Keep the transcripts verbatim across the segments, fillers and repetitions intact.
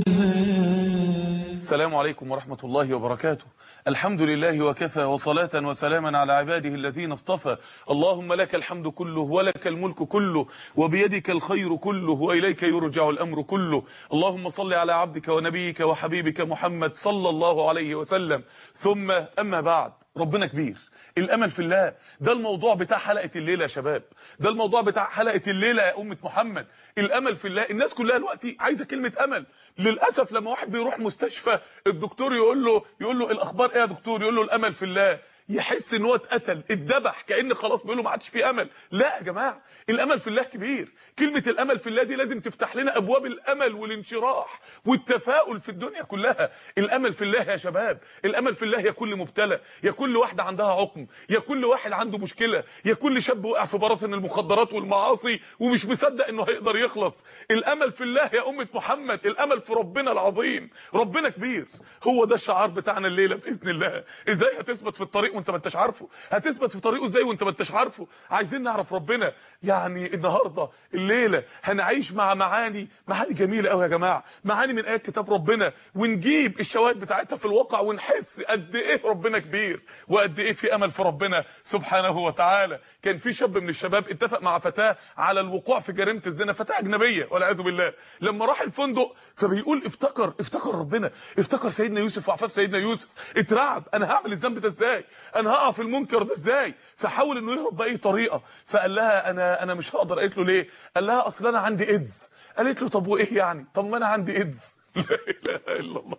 السلام عليكم ورحمة الله وبركاته. الحمد لله وكفى، وصلاة وسلاما على عباده الذين اصطفى. اللهم لك الحمد كله ولك الملك كله وبيدك الخير كله وإليك يرجع الأمر كله. اللهم صل على عبدك ونبيك وحبيبك محمد صلى الله عليه وسلم. ثم أما بعد، ربنا كبير. الامل في الله ده الموضوع بتاع حلقه الليله يا شباب، ده الموضوع بتاع حلقه الليله يا امه محمد. الامل في الله. الناس كلها دلوقتي عايزه كلمه امل. للاسف لما واحد بيروح مستشفى الدكتور يقول له يقول له الاخبار ايه يا دكتور، يقول له الامل في الله، يحس ان هو اتقتل اتذبح، كأن خلاص بيقول له ما عادش في امل. لا يا جماعه، الامل في الله كبير. كلمه الامل في الله دي لازم تفتح لنا ابواب الامل والانشراح والتفاؤل في الدنيا كلها. الامل في الله يا شباب، الامل في الله يا كل مبتلى، يا كل واحده عندها عقم، يا كل واحد عنده مشكله، يا كل شاب وقع في براثن المخدرات والمعاصي ومش مصدق انه هيقدر يخلص. الامل في الله يا امه محمد، الامل في ربنا العظيم. ربنا كبير، هو ده الشعار بتاعنا الليله باذن الله. ازاي هتثبت في الطريق وانت ما انتش عارفه؟ هتثبت في طريقه ازاي وانت ما انتش عارفه؟ عايزين نعرف ربنا. يعني النهارده الليله هنعيش مع معاني معاني جميله قوي يا جماعه، معاني من ايات كتاب ربنا، ونجيب الشواهد بتاعتها في الواقع ونحس قد ايه ربنا كبير وقد ايه في امل في ربنا سبحانه وتعالى. كان في شاب من الشباب اتفق مع فتاه على الوقوع في جريمه الزنا، فتاه اجنبيه والعياذ بالله. لما راح الفندق فبيقول افتكر افتكر ربنا، افتكر سيدنا يوسف وعفاف سيدنا يوسف. اترعب، انا هعمل الذنب ده ازاي؟ انا هقع في المنكر ده ازاي؟ فحاول انه يهرب باي طريقه. فقال لها انا انا مش هقدر. قالت له ليه؟ قال لها اصل انا عندي ايدز. قالت له طب وايه يعني؟ طب ما انا عندي ايدز. لا اله الا الله،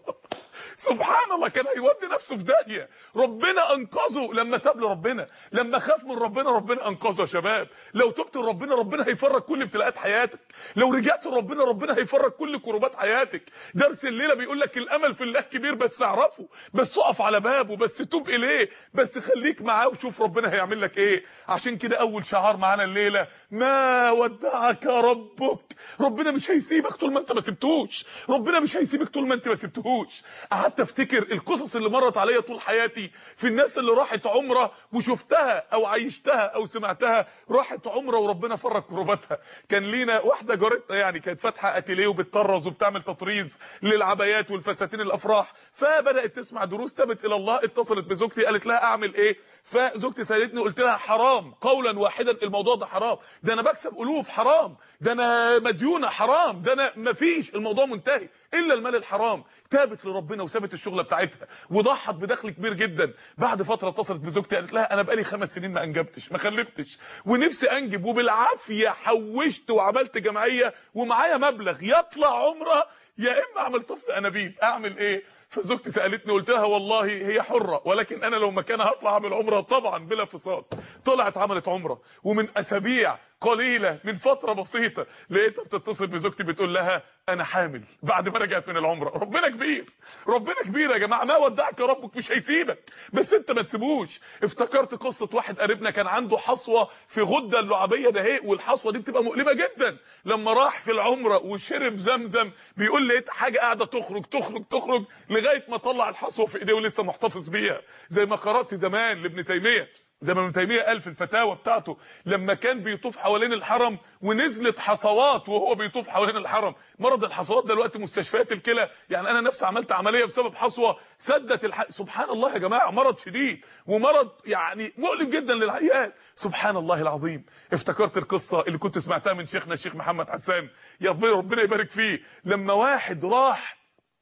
سبحان الله. كان هيودي نفسه في داهيه. ربنا انقذه لما تاب لربنا، لما خاف من ربنا ربنا انقذه يا شباب. لو تبت لربنا ربنا هيفرج كل ابتلاءات حياتك، لو رجعت لربنا ربنا هيفرج كل كروبات حياتك. درس الليله بيقول لك الامل في الله كبير، بس اعرفه، بس اقف على بابه، بس توب اليه، بس خليك معاه وشوف ربنا هيعمل لك ايه. عشان كده اول شعار معانا الليله ما ودعك ربك. ربنا مش هيسيبك طول ما انت ما سبتوش، ربنا مش هيسيبك طول ما انت ما سبتهوش. قعدت افتكر القصص اللي مرت عليا طول حياتي في الناس اللي راحت عمره وشفتها او عيشتها او سمعتها، راحت عمره وربنا فرج كروباتها. كان لينا واحده جارتنا يعني كانت فاتحه اتيليه وبتطرز وبتعمل تطريز للعبايات والفساتين الافراح، فبدات تسمع دروس تبت الى الله. اتصلت بزوجتي قالت لها اعمل ايه؟ فزوجتي سالتني قلت لها حرام قولا واحدا، الموضوع ده حرام، ده انا بكسب الوف، حرام، ده انا مديونه، حرام، ده انا مفيش، الموضوع منتهي الا المال الحرام. تابت لربنا وسابت الشغله بتاعتها وضحت بدخل كبير جدا. بعد فتره اتصلت بزوجتي قالت لها انا بقالي خمس سنين ما انجبتش، ما خلفتش، ونفسي انجب، وبالعافيه حوشت وعملت جمعيه ومعايا مبلغ يطلع عمره يا اما اعمل طفل انابيب، اعمل ايه؟ فزوجتي سالتني قلت لها والله هي حره، ولكن انا لو مكانها هطلع اعمل عمره طبعا بلا فصال. طلعت عملت عمره، ومن اسابيع قليله من فتره بسيطه لقيتها بتتصل بزوجتي بتقول لها انا حامل بعد ما رجعت من العمره. ربنا كبير، ربنا كبير يا جماعه. ما ودعك ربك، مش هيسيبك، بس انت ما تسيبوش. افتكرت قصه واحد قريبنا كان عنده حصوه في غده اللعابيه ده اهي، والحصوه دي بتبقى مؤلمه جدا. لما راح في العمره وشرب زمزم بيقول لقيت حاجه قاعده تخرج تخرج تخرج لغايه ما طلع الحصوه في ايديه ولسه محتفظ بيها. زي ما قرات زمان لابن تيميه، زي ما ابن تيميه قال في الفتاوى بتاعته لما كان بيطوف حوالين الحرم ونزلت حصوات وهو بيطوف حوالين الحرم. مرض الحصوات دلوقتي مستشفيات الكلى، يعني انا نفسي عملت عمليه بسبب حصوه سدت الح... سبحان الله يا جماعه، مرض شديد ومرض يعني مؤلم جدا للعيال. سبحان الله العظيم. افتكرت القصه اللي كنت سمعتها من شيخنا الشيخ محمد حسان، يا ربنا يبارك فيه. لما واحد راح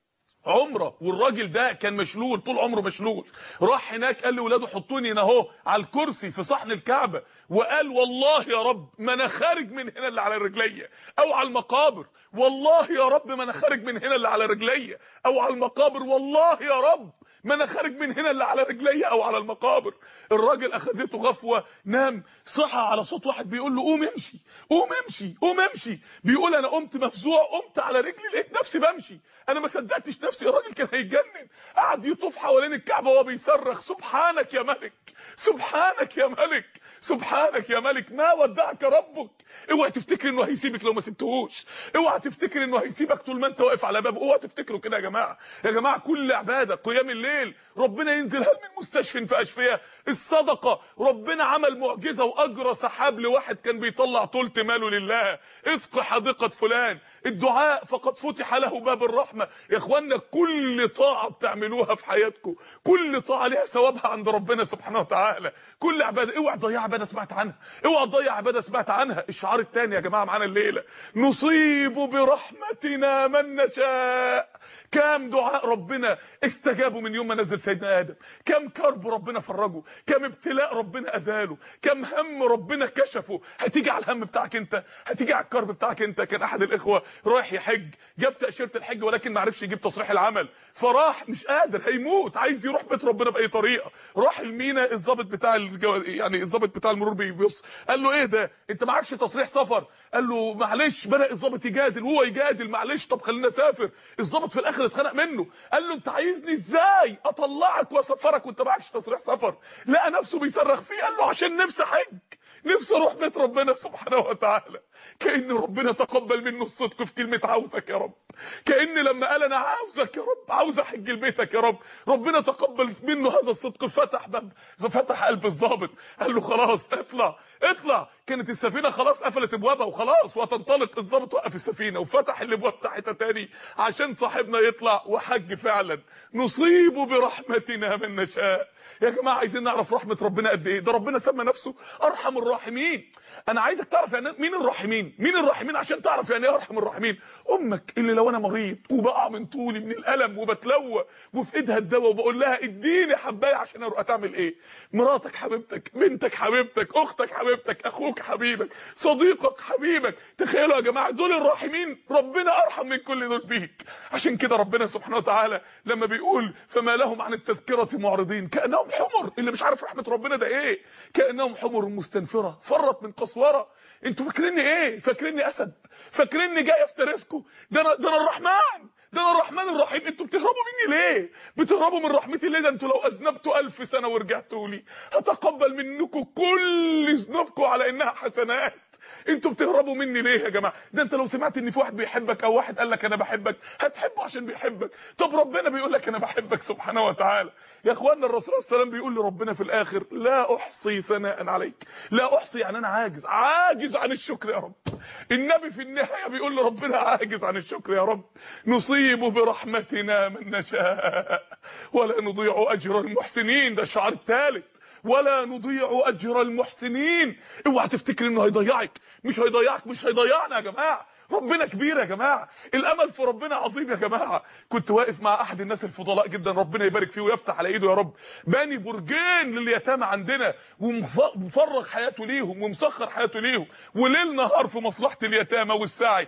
عمره والراجل ده كان مشلول طول عمره مشلول، راح هناك قال لاولاده حطوني هنا اهو على الكرسي في صحن الكعبه، وقال والله يا رب ما انا خارج من هنا اللي على رجليا او على المقابر، والله يا رب ما انا خارج من هنا اللي على رجليا او على المقابر، والله يا رب ما انا خارج من هنا اللي على رجليا او على المقابر. الراجل اخذته غفوه، نام، صحى على صوت واحد بيقول له قوم امشي قوم امشي قوم امشي. بيقول انا قمت مفزوع، قمت على رجلي لقيت نفسي بمشي، انا ما صدقتش نفسي. الراجل كان هيتجنن، قعد يطوف حوالين الكعبه وهو بيصرخ سبحانك يا ملك، سبحانك يا ملك، سبحانك يا ملك. ما ودعك ربك. اوعى تفتكر انه هيسيبك لو ما سبتهوش، اوعى تفتكر انه هيسيبك طول ما انت واقف على بابه، اوعى تفتكروا كده يا جماعه. يا جماعه كل عباده، قيام الليل الليل ربنا ينزل هل من مستشفى في اشفياء. الصدقه ربنا عمل معجزه واجرى سحاب لواحد كان بيطلع ثلث ماله لله. اسق حديقه فلان. الدعاء فقد فتح له باب الرحمه. يا اخوانا كل طاعه بتعملوها في حياتكم كل طاعه ليها ثوابها عند ربنا سبحانه وتعالى. كل عباده اوعى تضيع عباده سمعت عنها اوعى تضيع عباده سمعت عنها. الشعار الثاني يا جماعه معانا الليله نصيب برحمتنا من نشاء. كم دعاء ربنا استجابوا من يوم ما نزل سيدنا ادم. كم كرب ربنا فرجه. كم ابتلاء ربنا ازاله. كم هم ربنا كشفه. هتيجي على الهم بتاعك انت هتيجي على الكرب بتاعك انت. كان احد الاخوه رايح يحج جاب تاشيره الحج ولكن ما عرفش يجيب تصريح العمل فراح مش قادر هيموت عايز يروح بيت ربنا باي طريقه. راح المينا الضابط بتاع الجو... يعني الضابط بتاع المرور بيبص قال له ايه ده انت معكش تصريح سفر. قال له معلش. بدا الضابط يجادل وهو يجادل معلش طب خلينا اسافر. الضابط في الاخر اتخنق منه قال له انت عايزني ازاي اطلعك واسفرك وانت معكش تصريح سفر. لقى نفسه بيصرخ فيه قال له عشان نفسي حج نفسي اروح بيت ربنا سبحانه وتعالى. كأن ربنا تقبل منه الصدق في كلمه عاوزك يا رب. كأن لما قال انا عاوزك يا رب عاوز احج لبيتك يا رب ربنا تقبل منه هذا الصدق. فتح باب فتح قلب الضابط قال له خلاص اطلع اطلع. كانت السفينه خلاص قفلت ابوابها وخلاص وهتنطلق. الضابط وقف السفينه وفتح الابواب بتاعتها تاني عشان صاحبنا يطلع وحج فعلا. نصيب برحمتنا من نشاء. يا جماعه عايزين نعرف رحمه ربنا قد ايه. ده ربنا سمى نفسه ارحم الراحمين. انا عايزك تعرف يعني مين الراحمين مين الراحمين عشان تعرف يعني ايه ارحم الراحمين. امك اللي لو انا مريض وبقع من طولي من الالم وبتلوى وفي ايدها الدواء وبقول لها اديني حبايه عشان اروح تعمل ايه. مراتك حبيبتك بنتك حبيبتك اختك حبيبتك اخوك حبيبك صديقك حبيبك. تخيلوا يا جماعه دول الراحمين. ربنا ارحم من كل دول بيك. عشان كده ربنا سبحانه وتعالى لما بيقول فما لهم عن التذكره معرضين كانهم حمر. اللي مش عارف رحمه ربنا ده ايه. كانهم حمر مستنفره فرت من قسوره. انتوا فاكريني ايه فاكريني اسد فاكريني جاي افترسكم. ده انا ده انا الرحمن ده انا الرحمن الرحيم. انتوا بتهربوا مني ليه بتهربوا من رحمتي ليه. ده انتوا لو اذنبتوا الف سنه ورجعتوا لي هتقبل منكم كل ذنوبكم على انها حسنات. انتوا بتهربوا مني ليه يا جماعه. ده انت لو سمعت ان في واحد بيحبك او واحد قال لك انا بحبك هتحبه عشان بيحبك. طب ربنا بيقول لك انا بحبك سبحانه وتعالى. يا اخوانا الرسول صلى الله عليه وسلم بيقول لربنا في الاخر لا احصي ثناء عليك. لا احصي يعني انا عاجز عاجز عن الشكر يا رب. النبي في النهايه بيقول لربنا عاجز عن الشكر يا رب. نصيب برحمتنا من نشاء ولا نضيع اجر المحسنين. ده الشعار الثالث ولا نضيع اجر المحسنين. اوعى تفتكر انه هيضيعك مش هيضيعك مش هيضيعنا يا جماعه. ربنا كبير يا جماعه. الامل في ربنا عظيم يا جماعه. كنت واقف مع احد الناس الفضلاء جدا ربنا يبارك فيه ويفتح على ايده يا رب. باني برجين لليتامى عندنا ومفرغ حياته ليهم ومسخر حياته ليهم وليل نهار في مصلحه اليتامى والسعي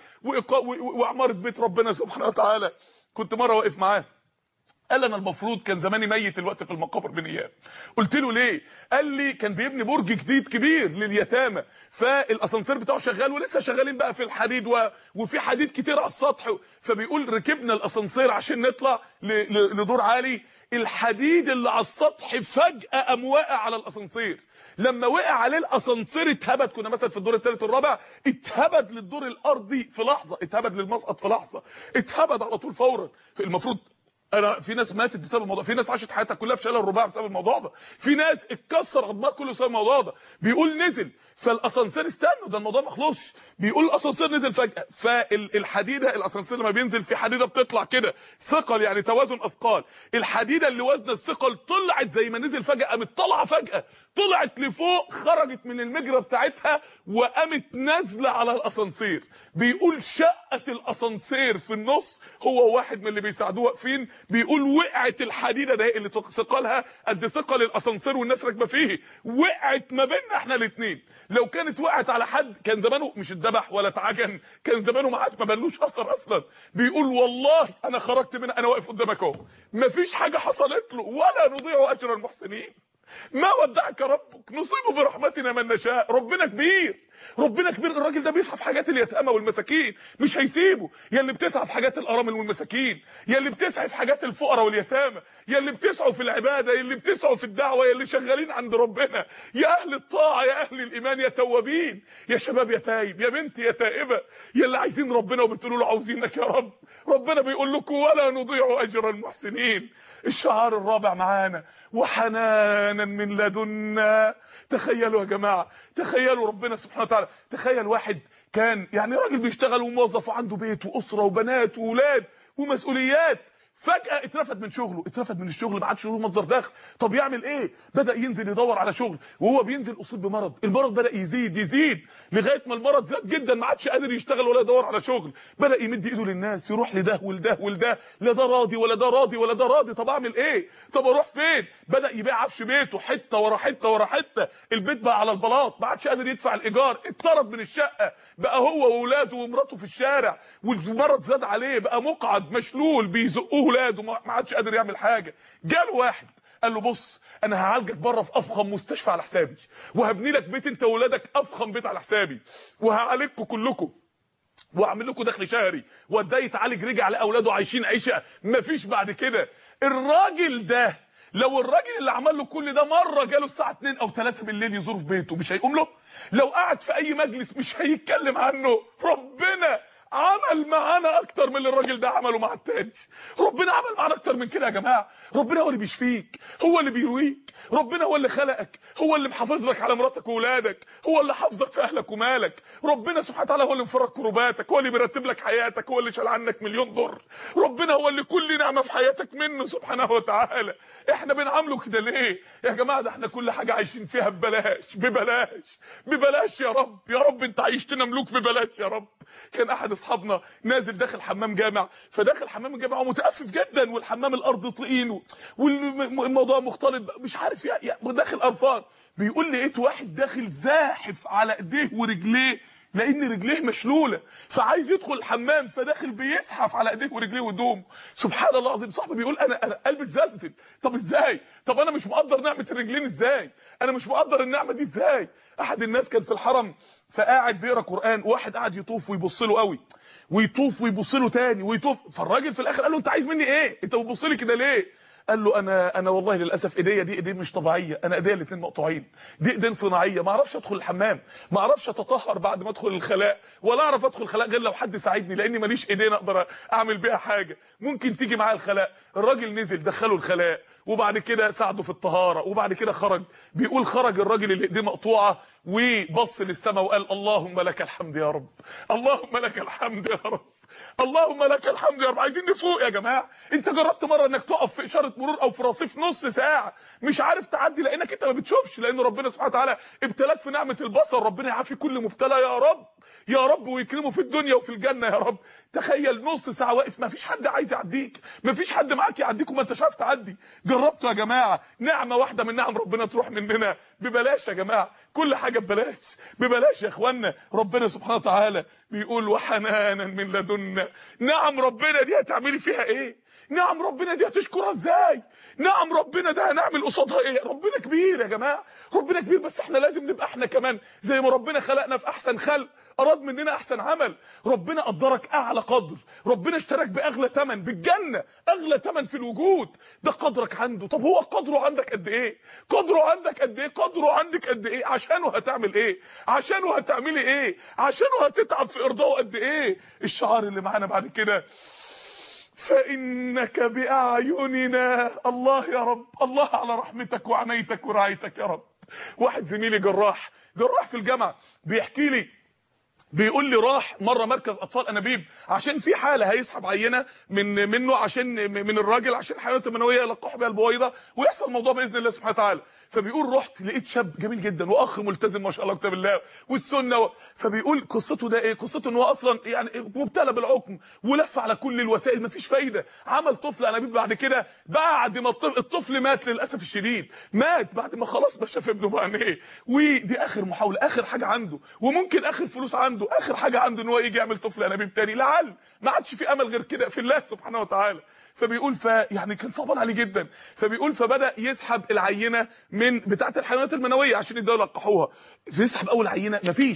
وعماره بيت ربنا سبحانه وتعالى. كنت مره واقف معاه قال انا المفروض كان زماني ميت الوقت في المقابر بنيام. قلت له ليه؟ قال لي كان بيبني برج جديد كبير لليتامى فالاسانسير بتاعه شغال ولسه شغالين بقى في الحديد و... وفي حديد كتير على السطح. فبيقول ركبنا الاسانسير عشان نطلع ل... ل... لدور عالي. الحديد اللي على السطح فجأة قام واقع على الاسانسير. لما وقع عليه الاسانسير اتهبد. كنا مثلا في الدور الثالث الرابع اتهبد للدور الارضي في لحظه. اتهبد للمسقط في لحظه. اتهبد على طول فورا. المفروض انا في ناس ماتت بسبب الموضوع. في ناس عاشت حياتها كلها في شلل الرباع بسبب الموضوع ده. في ناس اتكسر عظمها كله بسبب الموضوع ده. بيقول نزل فالاسانسير استنوا ده الموضوع ما خلصش. بيقول الاسانسير نزل فجاه فالحديده الاسانسير لما بينزل في حديده بتطلع كده ثقل يعني توازن اثقال. الحديده اللي وزن الثقل طلعت زي ما نزل فجاه قامت طالعه فجاه طلعت لفوق خرجت من المجرى بتاعتها وقامت نازله على الاسانسير. بيقول شقت الاسانسير في النص. هو واحد من اللي بيساعدوه واقفين بيقول وقعت الحديده ده اللي ثقلها قد ثقل الاسانسير والناس راكبه فيه وقعت ما بيننا احنا الاثنين. لو كانت وقعت على حد كان زمانه مش اتذبح ولا اتعجن كان زمانه ما عاد ما بلوش اثر اصلا. بيقول والله انا خرجت منها انا واقف قدامك اهو مفيش حاجه حصلت له ولا نضيع اجر المحسنين. ما ودعك ربك نصيب برحمتنا من نشاء. ربنا كبير ربنا كبير. الراجل ده بيسعى في حاجات اليتامى والمساكين مش هيسيبه. يا اللي بتسعى في حاجات الارامل والمساكين، يا اللي بتسعى في حاجات الفقراء واليتامى، يا اللي بتسعوا في العباده، يا اللي بتسعوا في الدعوه، يا اللي شغالين عند ربنا، يا اهل الطاعه، يا اهل الايمان، يا توابين، يا شباب يا تايب، يا بنت يا تائبه، يا اللي عايزين ربنا وبتقولوا له عاوزينك يا رب. ربنا بيقول لكم ولا نضيع اجر المحسنين. الشعار الرابع معانا وحنانا من لدنا. تخيلوا يا جماعه، تخيلوا ربنا سبحانه وتعالى، تخيل واحد كان يعني راجل بيشتغل وموظف وعنده بيت واسره وبنات واولاد ومسؤوليات، فجأة اترفد من شغله، اترفد من الشغل، ما عادش له مصدر دخل. طب يعمل ايه؟ بدأ ينزل يدور على شغل، وهو بينزل اصيب بمرض، المرض بدأ يزيد يزيد لغايه ما المرض زاد جدا، ما عادش قادر يشتغل ولا يدور على شغل. بدأ يمد ايده للناس، يروح لده ولده ولده، لا ده راضي ولا ده راضي ولا ده راضي. طب اعمل ايه؟ طب اروح فين؟ بدأ يبيع عفش بيته حته ورا حته ورا حته، البيت بقى على البلاط، ما عادش قادر يدفع الايجار، اتطرد من الشقه، بقى هو واولاده ومراته في الشارع، والمرض زاد عليه، بقى مقعد مشلول بيزقوه ولاده، ما عادش قادر يعمل حاجه. جاله واحد قال له بص انا هعالجك بره في افخم مستشفى على حسابي، وهبني لك بيت انت واولادك افخم بيت على حسابي، وهعالجكم كلكم، واعمل لكم دخل شهري، وده يتعالج رجع لاولاده عايشين عيشه مفيش بعد كده. الراجل ده لو الراجل اللي عمل له كل ده مره جاله الساعه اتنين او تلاتة بالليل يزوره في بيته، مش هيقوم له؟ لو قعد في اي مجلس مش هيتكلم عنه؟ ربنا عمل معانا اكتر من اللي الراجل ده عمله مع التاني. ربنا عمل معانا اكتر من كده يا جماعه. ربنا هو اللي بيشفيك، هو اللي بيرويك، ربنا هو اللي خلقك، هو اللي محافظ لك على مراتك واولادك، هو اللي حافظك في اهلك ومالك. ربنا سبحانه وتعالى هو اللي مفرج كروباتك، هو اللي بيرتب لك حياتك، هو اللي شال عنك مليون ضر. ربنا هو اللي كل نعمه في حياتك منه سبحانه وتعالى. احنا بنعامله كده ليه يا جماعه؟ ده احنا كل حاجه عايشين فيها ببلاش ببلاش ببلاش. يا رب يا رب انت عيشتنا ملوك ببلاش يا رب. كان احد اصحابنا نازل داخل حمام جامع، فداخل حمام الجامع ومتأسف جدا، والحمام الارض طين والموضوع مختلط مش عارف يعني داخل قرفان. بيقول لي لقيت واحد داخل زاحف على ايديه ورجليه لان رجليه مشلوله، فعايز يدخل الحمام، فداخل بيزحف على ايديه ورجليه ودوم. سبحان الله العظيم. صاحبي بيقول انا انا قلبي اتزلزل. طب ازاي؟ طب انا مش مقدر نعمه الرجلين ازاي؟ انا مش مقدر النعمه دي ازاي؟ احد الناس كان في الحرم فقاعد بيقرا قران، وواحد قاعد يطوف ويبص له قوي، ويطوف ويبص له تاني ويطوف، فالراجل في الاخر قال له انت عايز مني ايه؟ انت بتبص لي كده ليه؟ قال له انا انا والله للاسف ايديا دي ايدين مش طبيعيه، انا ايديا الاثنين مقطوعين، دي ايدين صناعيه، ما اعرفش ادخل الحمام، ما اعرفش اتطهر بعد ما ادخل الخلاء، ولا اعرف ادخل الخلاء غير لو حد ساعدني، لاني ماليش ايدين اقدر اعمل بيها حاجه. ممكن تيجي معايا الخلاء؟ الراجل نزل دخله الخلاء، وبعد كده ساعده في الطهاره، وبعد كده خرج. بيقول خرج الراجل اللي ايديه مقطوعه وبص للسماء وقال اللهم لك الحمد يا رب، اللهم لك الحمد يا رب، اللهم لك الحمد يا رب. عايزين نفوق يا جماعه. انت جربت مره انك تقف في اشاره مرور او في رصيف نص ساعه مش عارف تعدي لانك انت ما بتشوفش، لان ربنا سبحانه وتعالى ابتلاك في نعمه البصر. ربنا يعافي كل مبتلى يا رب يا رب، ويكرمه في الدنيا وفي الجنه يا رب. تخيل نص ساعه واقف، ما فيش حد عايز يعديك، ما فيش حد معاك يعديك وما انتش عارف تعدي. جربتوا يا جماعه نعمه واحده من نعم ربنا تروح مننا ببلاش يا جماعه؟ كل حاجه ببلاش ببلاش يا اخوانا. ربنا سبحانه وتعالى بيقول وحنانا من لدنا. نعم ربنا دي هتعملي فيها ايه؟ نعم ربنا دي هتشكرها ازاي؟ نعم ربنا ده هنعمل قصادها ايه؟ ربنا كبير يا جماعه، ربنا كبير، بس احنا لازم نبقى احنا كمان زي ما ربنا خلقنا في احسن خلق، اراد مننا احسن عمل. ربنا قدرك اعلى قدر، ربنا اشتراك باغلى ثمن بالجنه، اغلى ثمن في الوجود، ده قدرك عنده. طب هو قدره عندك قد ايه؟ قدره عندك قد ايه؟ قدره عندك قد ايه؟ عشانه هتعمل ايه؟ عشانه هتعملي ايه؟ عشانه هتتعب في ارضائه قد ايه؟ الشعار اللي معانا بعد كده فإنك بأعيننا. الله يا رب، الله على رحمتك وعنايتك ورعايتك يا رب. واحد زميلي جراح جراح في الجامعه بيحكي لي، بيقول لي راح مره مركز اطفال انابيب عشان في حاله هيسحب عينه من منه عشان من الراجل عشان الحيوانات المنويه يلقحوا بيها البويضه ويحصل الموضوع باذن الله سبحانه وتعالى. فبيقول رحت لقيت شاب جميل جدا واخ ملتزم ما شاء الله كتاب الله والسنه و... فبيقول قصته ده ايه؟ قصته ان هو اصلا يعني مبتلى بالعقم ولف على كل الوسائل مفيش فايده، عمل طفل انابيب بعد كده، بعد ما الطفل, الطفل مات للاسف الشديد، مات بعد ما خلاص ما شاف ابنه بعينيه، ودي اخر محاوله، اخر حاجه عنده، وممكن اخر فلوس عنده، اخر حاجه عنده ان هو يجي يعمل طفل انابيب تاني، لعل ما عادش في امل غير كده في الله سبحانه وتعالى. فبيقول ف يعني كان صعبان عليه جدا، فبيقول فبدا يسحب العينه من بتاعه الحيوانات المنويه عشان يبداوا يلقحوها، فيسحب اول عينه مفيش،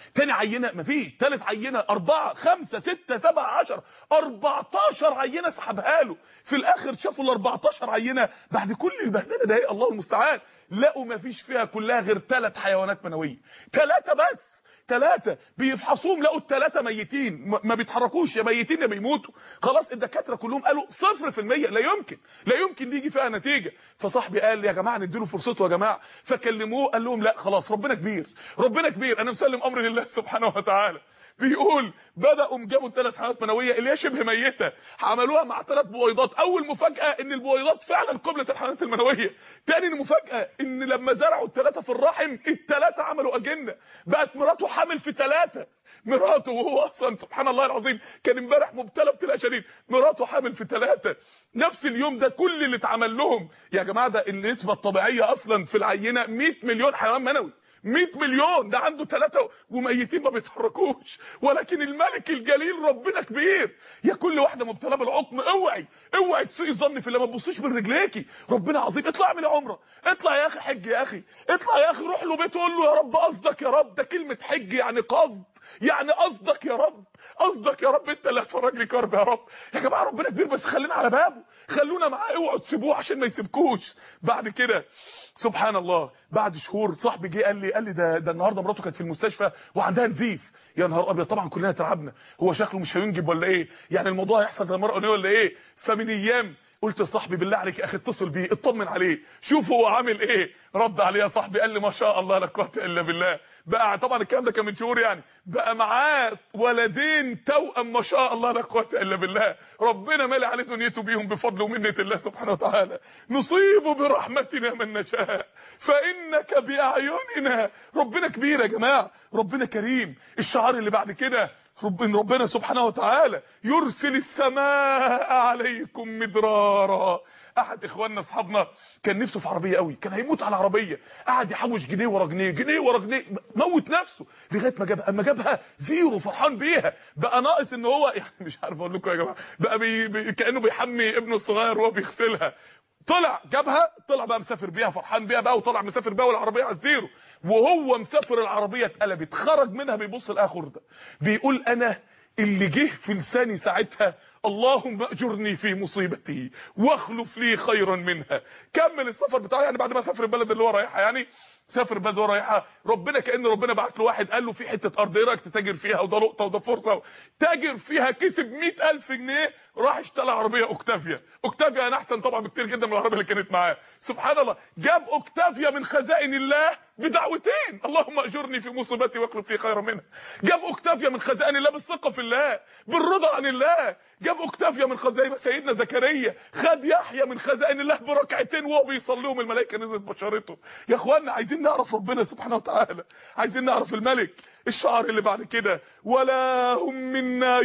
تاني عينه مفيش، تالت عينه أربعة خمسة ستة سبعة عشرة أربعتاشر عينه سحبها له. في الاخر شافوا ال أربعتاشر عينه بعد كل البهدله ده، الله المستعان، لقوا مفيش فيها كلها غير ثلاث حيوانات منويه، ثلاثه بس، ثلاثه بيفحصوهم لقوا الثلاثه ميتين، ما بيتحركوش، يا ميتين يا بيموتوا. خلاص الدكاتره كلهم قالوا صفر في المية، لا يمكن لا يمكن دي يجي فيها نتيجه. فصاحبي قال يا جماعه نديله فرصته يا جماعه، فكلموه قال لهم لا خلاص ربنا كبير، ربنا كبير، انا مسلم امري لله سبحانه وتعالى. بيقول بداوا جابوا ثلاث حيوانات منويه اللي هي شبه ميته، عملوها مع ثلاث بويضات. اول مفاجاه ان البويضات فعلا قبلت الحيوانات المنويه. تاني مفاجاه ان لما زرعوا الثلاثه في الرحم الثلاثه عملوا اجنه، بقت مراته حامل في ثلاثه. مراته وهو اصلا سبحان الله العظيم كان امبارح مبتلى ابتلاء شديد، مراته حامل في ثلاثه نفس اليوم ده. كل اللي اتعمل لهم يا جماعه ده النسبه الطبيعيه اصلا في العينه مية مليون حيوان منوي، مية مليون، ده عنده ثلاثة وميتين ما بيتحركوش. ولكن الملك الجليل ربنا كبير. يا كل واحده مبتلاه بالعقم اوعي اوعي تسيئي الظن في الله، ما تبصيش من رجليكي، ربنا عظيم. اطلع اعمل عمره، اطلع يا اخي حج، يا اخي اطلع يا اخي روح له بيته قول له يا رب قصدك يا رب. ده كلمه حج يعني قصد، يعني قصدك يا رب، قصدك يا رب انت اللي هتفرج لي كرب يا رب. يا جماعه ربنا كبير بس خلينا على بابه، خلونا معاه، اوعوا تسيبوه عشان ما يسيبكوش. بعد كده سبحان الله بعد شهور صاحبي جه قال لي قال لي ده ده النهارده مراته كانت في المستشفى وعندها نزيف. يا نهار ابيض، طبعا كلنا اترعبنا، هو شكله مش هينجب ولا ايه؟ يعني الموضوع هيحصل زي المره ولا ايه؟ فمن ايام قلت لصاحبي بالله عليك يا اخي اتصل بيه اطمن عليه شوف هو عامل ايه. رد عليه يا صاحبي قال لي ما شاء الله لا قوه الا بالله. بقى طبعا الكلام ده كان من شهور، يعني بقى معاه ولدين توأم ما شاء الله لا قوه الا بالله. ربنا مالي عليه دنيته بيهم بفضل ومنه الله سبحانه وتعالى. نصيب برحمتنا من نشاء فانك باعيننا. ربنا كبير يا جماعه، ربنا كريم. الشعار اللي بعد كده ربنا ربنا سبحانه وتعالى يرسل السماء عليكم مدرارا. احد اخواننا اصحابنا كان نفسه في عربيه قوي، كان هيموت على عربيه، قعد يحوش جنيه ورا جنيه جنيه ورا جنيه، موت نفسه لغايه ما جابها. اما جابها زيرو فرحان بيها، بقى ناقص ان هو يعني مش عارف اقول لكم يا جماعه، بقى بي بي كانه بيحمي ابنه الصغير وهو بيغسلها. طلع جابها، طلع بقى مسافر بيها فرحان بيها بقى، وطلع مسافر بيها والعربيه على الزيرو. وهو مسافر العربيه اتقلبت، خرج منها بيبص الاخر ده بيقول انا اللي جه في لساني ساعتها اللهم اجرني في مصيبتي واخلف لي خيرا منها. كمل السفر بتاعه، يعني بعد ما سافر البلد اللي هو رايحها، يعني سافر البلد اللي هو رايحها، ربنا كأن ربنا بعت له واحد قال له في حته ارض ايه رايك تتاجر فيها، وده لقطه وده فرصه. تاجر فيها كسب مئة ألف جنيه، راح اشترى عربيه اوكتافيا. اوكتافيا انا احسن طبعا بكتير جدا من العربيه اللي كانت معاه. سبحان الله، جاب اوكتافيا من خزائن الله بدعوتين، اللهم اجرني في مصيبتي واخلف لي خيرا منها. جاب اوكتافيا من خزائن الله بالثقه في الله، بالرضا عن الله. جاب اوكتافيا من خزائن سيدنا زكريا، خد يحيى من خزائن الله بركعتين وهو بيصليهم الملائكه نزلت بشرته. يا اخوانا عايزين نعرف ربنا سبحانه وتعالى، عايزين نعرف الملك. الشعار اللي بعد كده ولا هم منا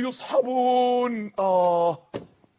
يصحبون. اه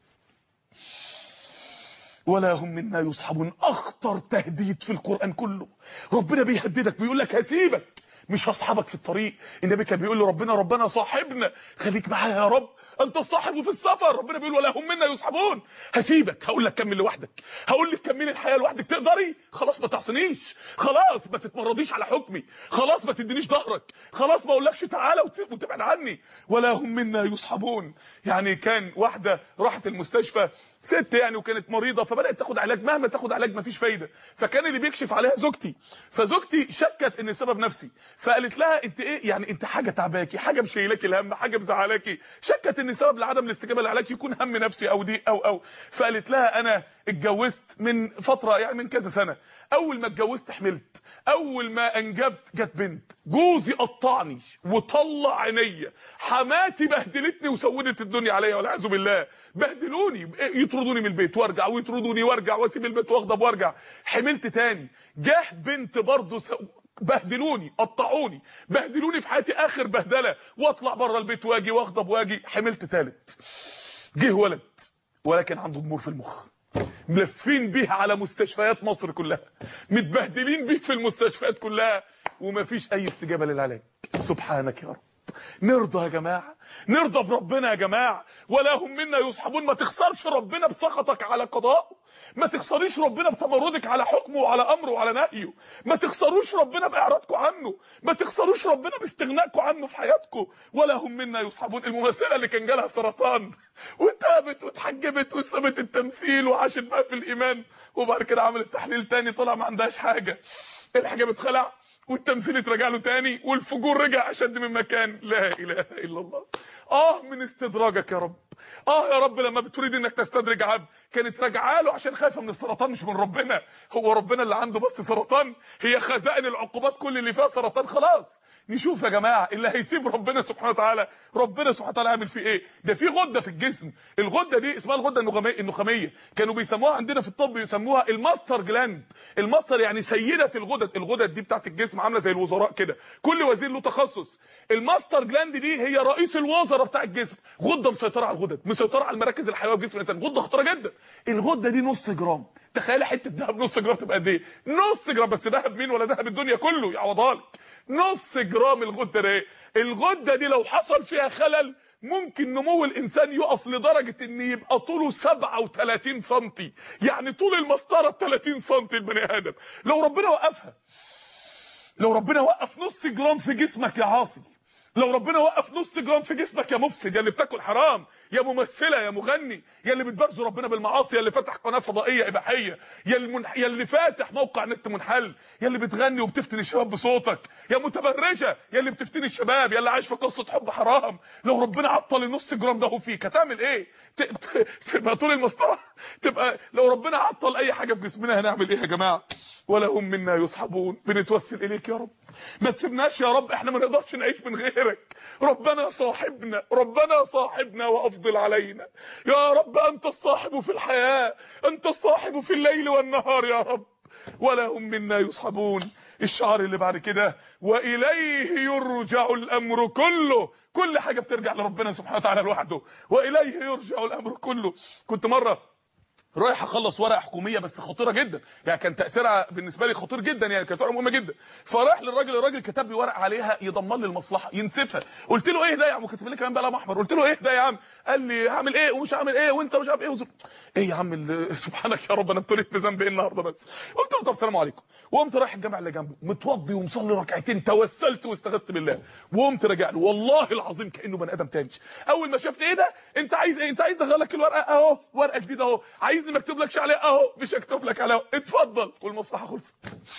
ولا هم منا يصحبون، اخطر تهديد في القران كله. ربنا بيهددك بيقول لك هسيبك مش هصحبك في الطريق. النبي كان بيقول لربنا ربنا صاحبنا خليك معايا يا رب، انت الصاحب في السفر. ربنا بيقول ولا هم منا يصحبون، هسيبك هقول لك كمل لوحدك، هقول لك كمل الحياه لوحدك. تقدري؟ خلاص ما تعصنيش، خلاص ما تتمرضيش على حكمي، خلاص ما تدينيش ظهرك، خلاص ما اقولكش تعالى وتبعد عني. ولا هم منا يصحبون. يعني كان واحده راحت المستشفى ست يعني وكانت مريضه، فبدات تاخد علاج، مهما تاخد علاج مفيش فايده. فكان اللي بيكشف عليها زوجتي، فزوجتي شكت ان السبب نفسي، فقالت لها انت ايه يعني، انت حاجه تعباكي، حاجه مشيلاكي الهم، حاجه مزعلاكي. شكت ان السبب لعدم الاستجابه للعلاج يكون هم نفسي او دي او او فقالت لها انا اتجوزت من فتره يعني من كذا سنه، اول ما اتجوزت حملت، اول ما انجبت جت بنت، جوزي قطعني وطلع عينيا، حماتي بهدلتني وسودت الدنيا عليا والعياذ بالله، بهدلوني يطردوني من البيت وارجع ويطردوني وارجع واسيب البيت واغضب وارجع. حملت تاني، جه بنت برضه سو... بهدلوني قطعوني بهدلوني في حياتي اخر بهدله، واطلع بره البيت واجي واغضب واجي. حملت تالت، جه ولد ولكن عنده ضمور في المخ، ملفين بيه على مستشفيات مصر كلها، متبهدلين بيه في المستشفيات كلها، ومفيش اي استجابه للعلاج. سبحانك يا رب، نرضى يا جماعه، نرضى بربنا يا جماعه. ولا هم منا يصحبون. ما تخسرش ربنا بسخطك على قضائه، ما تخسريش ربنا بتمردك على حكمه وعلى امره وعلى نهيه، ما تخسروش ربنا باعراضكم عنه، ما تخسروش ربنا باستغنائكم عنه في حياتكم. ولا هم منا يصحبون. الممثله اللي كان جالها سرطان وتابت واتحجبت وسابت التمثيل وعاشت بقى في الايمان، وبعد كده عملت تحليل تاني طلع ما عندهاش حاجه، الحجاب اتخلع والتمثيل اترجع له تاني والفجور رجع اشد من مكان. لا اله الا الله. اه من استدراجك يا رب، اه يا رب لما بتريد انك تستدرج عبد كانت راجعه له عشان خايفه من السرطان مش من ربنا. هو ربنا اللي عنده بس سرطان؟ هي خزائن العقوبات كل اللي فيها سرطان. خلاص نشوف يا جماعه اللي هيسيب ربنا سبحانه وتعالى ربنا سبحانه وتعالى يعمل فيه ايه. ده في غده في الجسم، الغده دي اسمها الغده النخاميه النخاميه كانوا بيسموها عندنا في الطب يسموها الماستر جلاند. الماستر يعني سيده الغدد. الغدد دي بتاعت الجسم عامله زي الوزراء كده، كل وزير له تخصص. الماستر جلاند دي هي رئيس الوزراء بتاع الجسم. غده مسيطره على الغدد، مسيطره على المراكز الحيويه في جسم الانسان. غده خطيره جدا. الغده دي نص جرام. تخيل حته ذهب نص جرام تبقى قد ايه؟ نص جرام. بس ذهب مين ولا ذهب الدنيا كله يعوضها لك. نص جرام الغده دي. الغده دي لو حصل فيها خلل ممكن نمو الانسان يقف لدرجه ان يبقى طوله سبعة وثلاثين سنتي، يعني طول المسطره ثلاثين سنتي البني ادم. لو ربنا وقفها، لو ربنا وقف نص جرام في جسمك يا عاصي، لو ربنا وقف نص جرام في جسمك يا مفسد، يا اللي بتاكل حرام، يا ممثله، يا مغني، يا اللي بتبرز ربنا بالمعاصي، يا اللي فاتح قناه فضائيه اباحيه، يا المنح... يا اللي فاتح موقع نت منحل، يا اللي بتغني وبتفتن الشباب بصوتك، يا متبرجه، يا اللي بتفتن الشباب، يا اللي عايش في قصه حب حرام. لو ربنا عطل النص جرام ده هو فيك هتعمل ايه؟ ت... ت... تبقى طول المسطره تبقى. لو ربنا عطل اي حاجه في جسمنا هنعمل ايه يا جماعه؟ ولا هم منا يصحبون. بنتوسل اليك يا رب، ما تسيبناش يا رب، احنا ما نقدرش نعيش من غيرك. ربنا صاحبنا، ربنا صاحبنا وافضل علينا يا رب. انت الصاحب في الحياه، انت الصاحب في الليل والنهار يا رب. ولا هم منا يصحبون. الشعار اللي بعد كده واليه يرجع الامر كله. كل حاجه بترجع لربنا سبحانه وتعالى لوحده. واليه يرجع الامر كله. كنت مره رايح اخلص ورقه حكوميه بس خطيره جدا، يعني كان تاثيرها بالنسبه لي خطير جدا، يعني كانت ورقه مهمه جدا. فرايح للراجل، الراجل كتب لي ورقه عليها يضمن لي المصلحه ينسفها. قلت له ايه ده يا عم؟ وكتب لي كمان بقلم احمر. قلت له ايه ده يا عم؟ قال لي هعمل ايه ومش هعمل ايه وانت مش عارف ايه وزر... ايه يا عم سبحانك يا رب انا ابتليت بذنب ايه النهارده بس. قلت له طب السلام عليكم، وقمت رايح الجامع اللي جنبه متوضي ومصلي ركعتين، توسلت واستغثت بالله وقمت راجع له. والله العظيم كانه بني ادم تاني. اول ما شافني ايه ده انت عايز ايه؟ انت عايز اغلق الورقه اهو، ورقه جديده اهو، عايزني مكتوب لك عليها اهو، مش هكتب لك عليها، اتفضل. والمصلحه خلصت.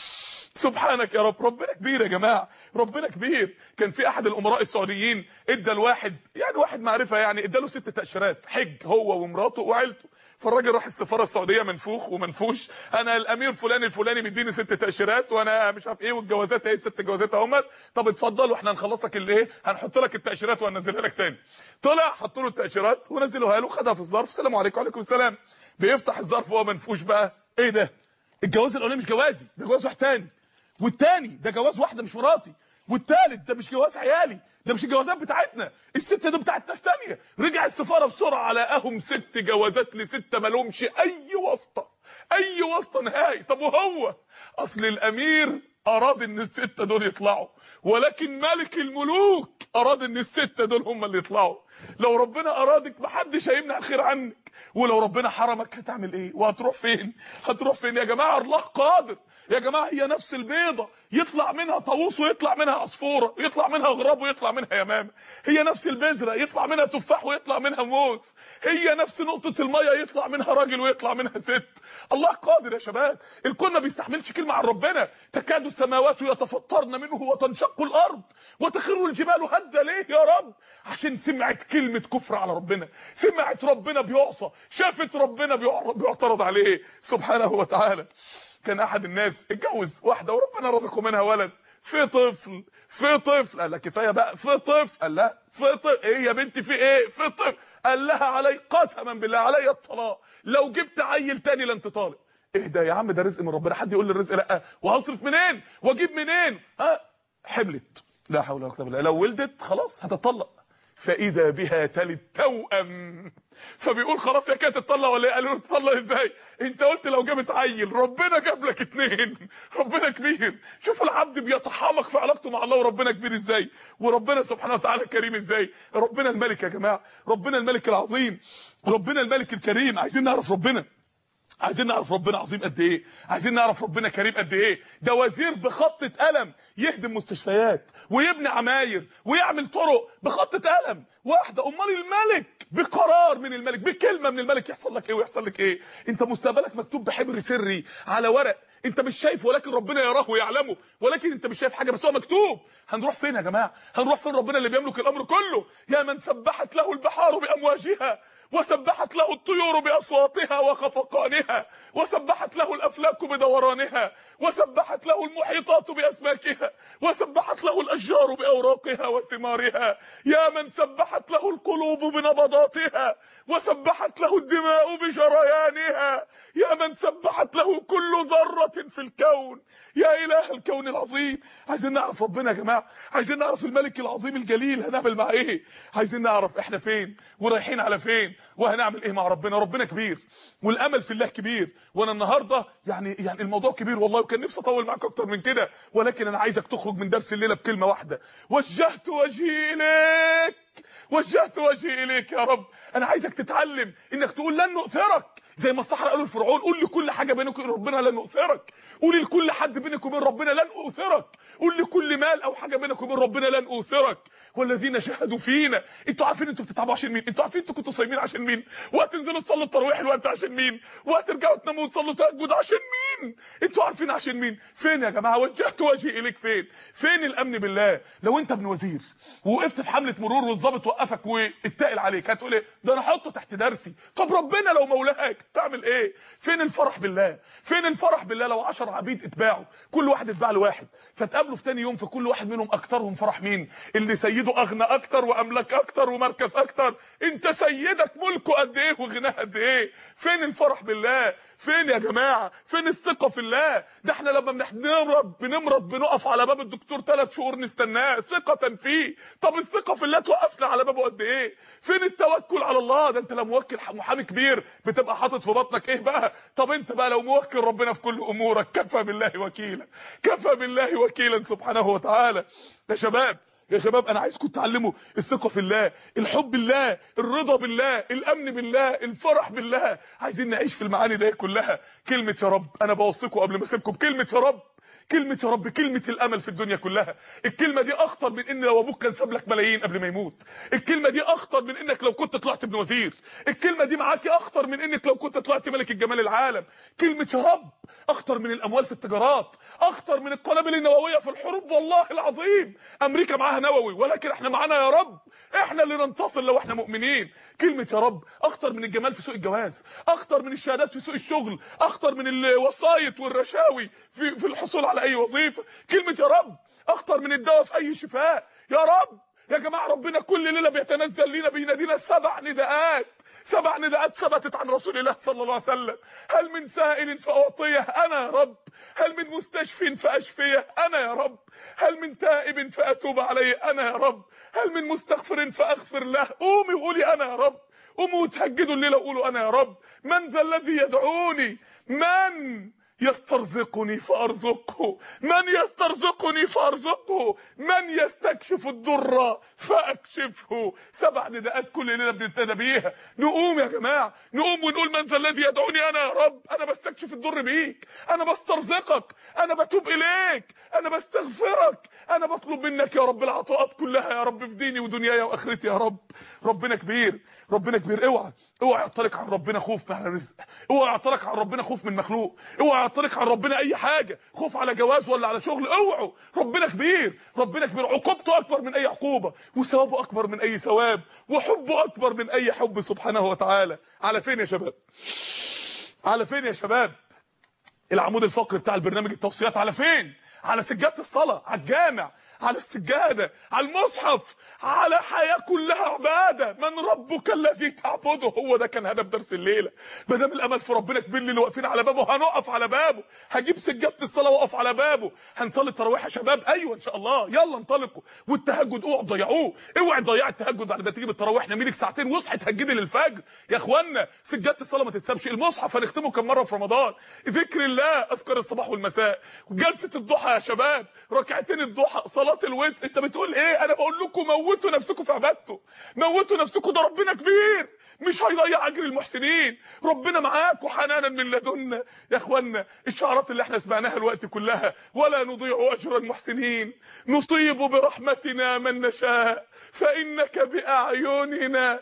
سبحانك يا رب. ربنا كبير يا جماعه، ربنا كبير. كان في احد الامراء السعوديين ادى الواحد، يعني واحد معرفه، يعني ادى له ست تاشيرات حج هو ومراته وعيلته. فالراجل راح السفاره السعوديه منفوخ ومنفوش، انا الامير فلان الفلاني مديني ست تاشيرات وانا مش عارف ايه، والجوازات اهي الست جوازات اهمت، طب اتفضل واحنا هنخلصك اللي ايه، هنحط لك التاشيرات وهننزلها لك تاني. طلع حطوا له التاشيرات ونزلوها له، خدها في الظرف، السلام عليكم. وعليكم السلام. بيفتح الظرف وهو منفوش بقى، ايه ده؟ الجواز الاولاني مش جوازي، ده جواز واحد تاني، والتاني ده جواز واحده مش مراتي، والتالت ده مش جواز عيالي، ده مش الجوازات بتاعتنا، الست دي بتاعت ناس تانيه. رجع السفاره بسرعه لقاهم ست جوازات لسته ما لهمش اي واسطه، اي واسطه نهائي. طب وهو اصل الامير اراد ان السته دول يطلعوا، ولكن ملك الملوك اراد ان السته دول هم اللي يطلعوا. لو ربنا ارادك محدش هيمنع الخير عنك، ولو ربنا حرمك هتعمل ايه وهتروح فين؟ هتروح فين يا جماعه؟ الله قادر يا جماعه. هي نفس البيضه يطلع منها طاووس ويطلع منها عصفوره، يطلع منها غراب ويطلع منها يمامه. هي نفس البذره يطلع منها تفاح ويطلع منها موز. هي نفس نقطه الميه يطلع منها راجل ويطلع منها ست. الله قادر يا شباب. الكون ما بيستحملش كلمه عن ربنا. تكاد السماوات يتفطرن منه وتنشق الارض وتخر الجبال هدا. ليه يا رب؟ عشان سمعت كلمه كفر على ربنا، سمعت ربنا بيعصى، شافت ربنا بيعترض عليه سبحانه وتعالى. كان احد الناس اتجوز واحده وربنا رزقه منها ولد، في طفل في طفل قال لها كفايه بقى، في طفل قال لها في طفل ايه يا بنتي في ايه؟ في طفل قال لها علي قسما بالله علي الطلاق، لو جبت عيل تاني لن تطالق. اهدى يا عم، ده رزق من ربنا، حد يقول لي الرزق لا؟ وهصرف منين واجيب منين؟ ها حملت، لا حول ولا قوه الا بالله، لو ولدت خلاص هتطلق. فاذا بها تلد توأم. فبيقول خلاص يا كانت تطلع ولا ايه؟ قالوا له تطلع ازاي؟ انت قلت لو جابت عيل، ربنا جاب لك اتنين. ربنا كبير. شوف العبد بيتحامق في علاقته مع الله، وربنا كبير ازاي، وربنا سبحانه وتعالى كريم ازاي. ربنا الملك يا جماعه، ربنا الملك العظيم، ربنا الملك الكريم. عايزين نعرف ربنا، عايزين نعرف ربنا عظيم قد ايه، عايزين نعرف ربنا كريم قد ايه. ده وزير بخطة قلم يهدم مستشفيات ويبني عماير ويعمل طرق بخطة قلم واحدة. امال الملك بقرار من الملك، بكلمة من الملك يحصل لك ايه ويحصل لك ايه. انت مستقبلك مكتوب بحبر سري على ورق، انت مش شايف ولكن ربنا يراه ويعلمه، ولكن انت مش شايف حاجة بس هو مكتوب. هنروح فين يا جماعة؟ هنروح فين ربنا اللي بيملك الامر كله؟ يا من سبحت له البحار بامواجها، وسبحت له الطيور باصواتها وخفقانها، وسبحت له الافلاك بدورانها، وسبحت له المحيطات باسماكها، وسبحت له الاشجار باوراقها وثمارها. يا من سبحت له القلوب بنبضاتها، وسبحت له الدماء بجريانها. يا من سبحت له كل ذرة في الكون. يا اله الكون العظيم. عايزين نعرف ربنا يا جماعه، عايزين نعرف الملك العظيم الجليل هنعمل معاه ايه، عايزين نعرف احنا فين ورايحين على فين وهنعمل ايه مع ربنا. ربنا كبير والامل في الله كبير. وانا النهارده يعني يعني الموضوع كبير والله، وكان نفسي اطول معاك اكتر من كده، ولكن انا عايزك تخرج من درس الليله بكلمه واحده: وجهت وجهي اليك. وجهت وجهي اليك يا رب. انا عايزك تتعلم انك تقول لن نؤثرك، زي ما الصحراء قالوا لفرعون: قول لكل حاجه بينك وبين ربنا لن نؤثرك. قول لكل حد بينك وبين ربنا لن اؤثرك. قول لكل مال او حاجه بينك وبين ربنا لن اؤثرك. والذين شهدوا فينا. انتوا عارفين انتوا بتتعبوا عشان مين؟ انتوا عارفين انتوا كنتوا صايمين عشان مين؟ وهتنزلوا تصلوا التراويح الوقت عشان مين؟ وهترجعوا تناموا وتصلوا تهجد عشان مين؟ انتوا عارفين عشان مين؟ فين يا جماعه وجهت وجهي اليك؟ فين؟ فين الامن بالله؟ لو انت ابن وزير ووقفت في حمله مرور والظابط وقفك واتقل عليك، هتقول ايه؟ ده انا هحطه تحت درسي. طب ربنا لو مولاك تعمل ايه؟ فين الفرح بالله؟ فين الفرح بالله لو عشرة عبيد اتباعوا، كل واحد اتباع لواحد، فتقابلوا في تاني يوم فكل واحد منهم اكترهم فرح مين؟ اللي سيده اغنى اكتر واملك اكتر ومركز اكتر. انت سيدك ملكه قد ايه وغناه قد ايه؟ فين الفرح بالله؟ فين يا جماعه؟ فين الثقه في الله؟ ده احنا لما بنمرض بنمرض بنقف على باب الدكتور ثلاث شهور نستناه ثقه فيه. طب الثقه في الله توقفنا على بابه قد ايه؟ فين التوكل على الله؟ ده انت لو موكل محامي كبير بتبقى حاطط في بطنك ايه بقى؟ طب انت بقى لو موكل ربنا في كل امورك، كفى بالله وكيلا، كفى بالله وكيلا سبحانه وتعالى. يا شباب يا شباب انا عايزكم تتعلموا الثقه في الله، الحب بالله، الرضا بالله، الامن بالله، الفرح بالله. عايزين نعيش في المعاني دي كلها. كلمه يا رب، انا بوصيكم قبل ما اسيبكم بكلمه يا رب. كلمه يا رب كلمه الامل في الدنيا كلها. الكلمه دي اخطر من ان لو ابوك كان ساب لك ملايين قبل ما يموت. الكلمه دي اخطر من انك لو كنت طلعت ابن وزير. الكلمه دي معاكي اخطر من انك لو كنت طلعت ملك الجمال العالم. كلمه يا رب اخطر من الاموال في التجارات، اخطر من القنابل النوويه في الحروب. والله العظيم امريكا معاها نووي ولكن احنا معانا يا رب، احنا اللي ننتصر لو احنا مؤمنين. كلمه يا رب اخطر من الجمال في سوق الجواز، اخطر من الشهادات في سوق الشغل، اخطر من الوسايط والرشاوي في في الحصول على اي وظيفه. كلمه يا رب اخطر من الدواء في اي شفاء. يا رب يا جماعه ربنا كل ليله بيتنزل لينا بينادينا سبع نداءات، سبع نداءات ثبتت عن رسول الله صلى الله عليه وسلم. هل من سائل فاعطيه؟ انا يا رب. هل من مستشف فاشفيه؟ انا يا رب. هل من تائب فاتوب عليه؟ انا يا رب. هل من مستغفر فاغفر له؟ قومي وقولي انا يا رب. قوموا وتهجدوا الليله وقولوا انا يا رب. من ذا الذي يدعوني؟ من يسترزقني فارزقه؟ من يسترزقني فارزقه؟ من يستكشف الضر فاكشفه؟ سبع نداءات كل ليله بنتنادى بيها. نقوم يا جماعه، نقوم ونقول من ذا الذي يدعوني؟ انا يا رب. انا بستكشف الضر بيك، انا بسترزقك، انا بتوب اليك، انا بستغفرك، انا بطلب منك يا رب العطاءات كلها يا رب في ديني ودنياي واخرتي يا رب. ربنا كبير، ربنا كبير. اوعى اوعى يعطلك عن ربنا خوف من الرزق، اوعى يعطلك عن ربنا خوف من مخلوق، اوعى يعطلك عن ربنا اي حاجه، خوف على جواز ولا على شغل. اوعوا، ربنا كبير، ربنا كبير. عقوبته اكبر من اي عقوبه، وثوابه اكبر من اي ثواب، وحبه اكبر من اي حب سبحانه وتعالى. على فين يا شباب؟ على فين يا شباب؟ العمود الفقري بتاع البرنامج التوصيات على فين؟ على سجاده الصلاه، على الجامع، على السجادة، على المصحف، على حياة كلها عبادة. من ربك الذي تعبده؟ هو ده كان هدف درس الليلة. ما دام الامل في ربنا كبير، اللي واقفين على بابه هنقف على بابه، هجيب سجادة الصلاة واقف على بابه. هنصلي التراويح يا شباب؟ ايوه ان شاء الله، يلا انطلقوا. والتهجد اوعوا تضيعوه، اوعي تضيعي التهجد بعد ما تيجي بالتراويح. نامي لك ساعتين واصحي تهجدي للفجر يا اخوانا. سجادة الصلاة ما تتسابش. المصحف هنختمه كم مرة في رمضان؟ ذكر الله، اذكار الصباح والمساء، وجلسة الضحى يا شباب، ركعتين الضحى، صلاة الوتر. انت بتقول ايه؟ انا بقول لكم موتوا نفسكم في عبادته، موتوا نفسكم، ده ربنا كبير مش هيضيع اجر المحسنين. ربنا معاك وحنانا من لدنا يا اخوانا. الشعارات اللي احنا سمعناها الوقت كلها، ولا نضيع اجر المحسنين، نصيب برحمتنا من نشاء، فانك باعيننا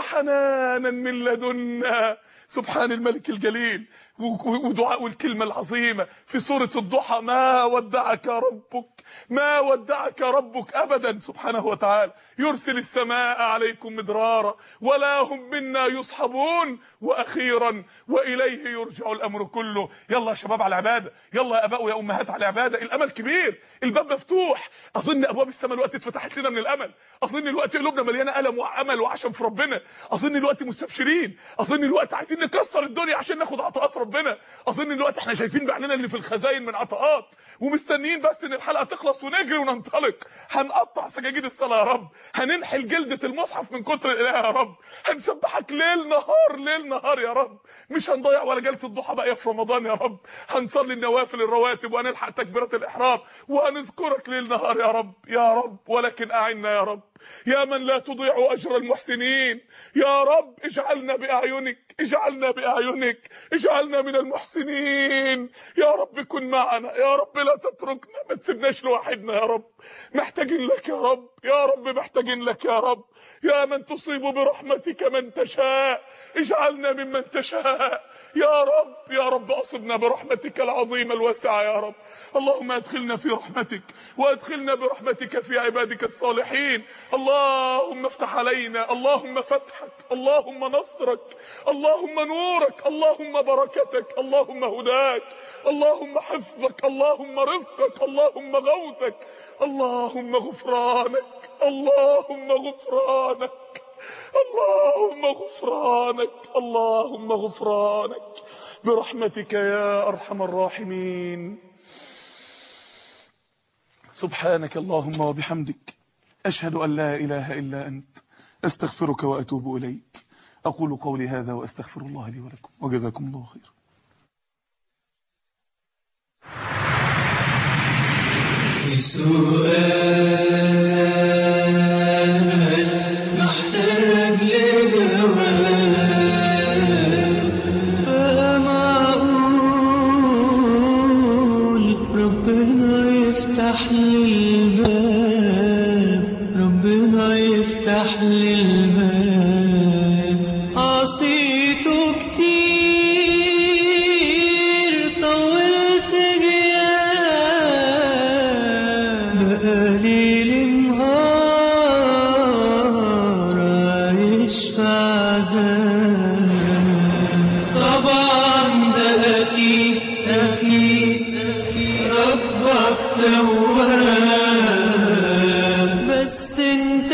وحنانا من لدنا. سبحان الملك الجليل. ودعاء الكلمة العظيمة في سورة الضحى: ما ودعك ربك، ما ودعك ربك أبدا سبحانه وتعالى. يرسل السماء عليكم مدرارا ولا هم منا يصحبون، وأخيرا وإليه يرجع الأمر كله. يلا يا شباب على العبادة، يلا يا أباء ويا أمهات على العبادة. الأمل كبير، الباب مفتوح. أظن أبواب السماء الوقت اتفتحت لنا من الأمل. أظن الوقت قلوبنا مليانة ألم وأمل وعشم في ربنا. أظن الوقت مستبشرين. أظن الوقت عايزين نكسر الدنيا عشان ناخد عطاءات ربنا. اظن الوقت احنا شايفين بعيننا اللي في الخزاين من عطاءات، ومستنيين بس ان الحلقه تخلص ونجري وننطلق. هنقطع سجاجيد الصلاه يا رب، هننحل جلده المصحف من كتر الاله يا رب، هنسبحك ليل نهار ليل نهار يا رب. مش هنضيع ولا جلسه ضحى بقى في رمضان يا رب. هنصلي النوافل الرواتب وهنلحق تكبيرات الاحرام وهنذكرك ليل نهار يا رب يا رب. ولكن اعنا يا رب، يا من لا تضيع اجر المحسنين. يا رب اجعلنا باعينك، اجعلنا باعينك، اجعلنا من المحسنين. يا رب كن معنا يا رب، لا تتركنا، ما تسيبناش لوحدنا يا رب. محتاجين لك يا رب، يا رب محتاجين لك يا رب. يا من تصيب برحمتك من تشاء، اجعلنا ممن تشاء يا رب. يا رب اصبنا برحمتك العظيمه الواسعه يا رب. اللهم ادخلنا في رحمتك، وادخلنا برحمتك في عبادك الصالحين. اللهم افتح علينا، اللهم فتحك، اللهم نصرك، اللهم نورك، اللهم بركتك، اللهم هداك، اللهم حفظك، اللهم رزقك، اللهم غوثك، اللهم غفرانك، اللهم غفرانك، اللهم غفرانك، اللهم غفرانك برحمتك يا أرحم الراحمين. سبحانك اللهم وبحمدك، أشهد أن لا إله إلا أنت، أستغفرك وأتوب إليك. أقول قولي هذا وأستغفر الله لي ولكم، وجزاكم الله خيرا. في السؤال محتاج لجواب، فما أقول ربنا يفتح لي الباب، ربنا يفتح لي الباب. عصيته كتير، طولت جياب، بقالي نهار عايش في عذاب. طبعا ده أكيد أكيد ربك تواب، بس انت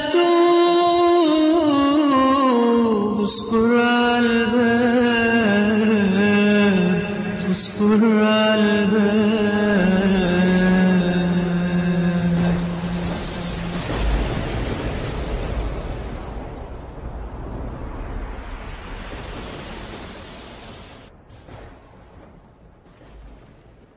تتوب، اصبر عالباب، تصبر عالباب.